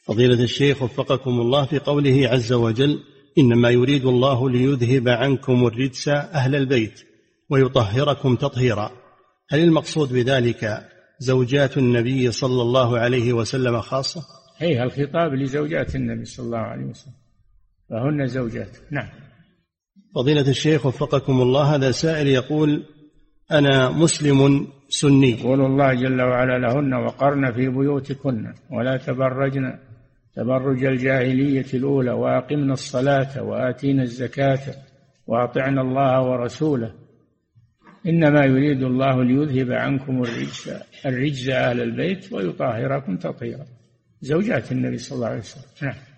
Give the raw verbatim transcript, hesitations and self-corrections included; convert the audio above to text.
فضيلة الشيخ وفقكم الله، في قوله عز وجل إنما يريد الله ليذهب عنكم الرجس أهل البيت ويطهركم تطهيرا، هل المقصود بذلك زوجات النبي صلى الله عليه وسلم خاصة؟ أي الخطاب لزوجات النبي صلى الله عليه وسلم فهن زوجات. نعم. فضيلة الشيخ وفقكم الله، هذا سائل يقول أنا مسلم سني. يقول الله جل وعلا لهن وقرن في بيوتكن ولا تبرجن تبرج الجاهلية الأولى وأقمنا الصلاة وآتينا الزكاة وأطعنا الله ورسوله إنما يريد الله ليذهب عنكم الرجس الرجس أهل البيت ويطهركم تطهيرا. زوجات النبي صلى الله عليه وسلم. نعم.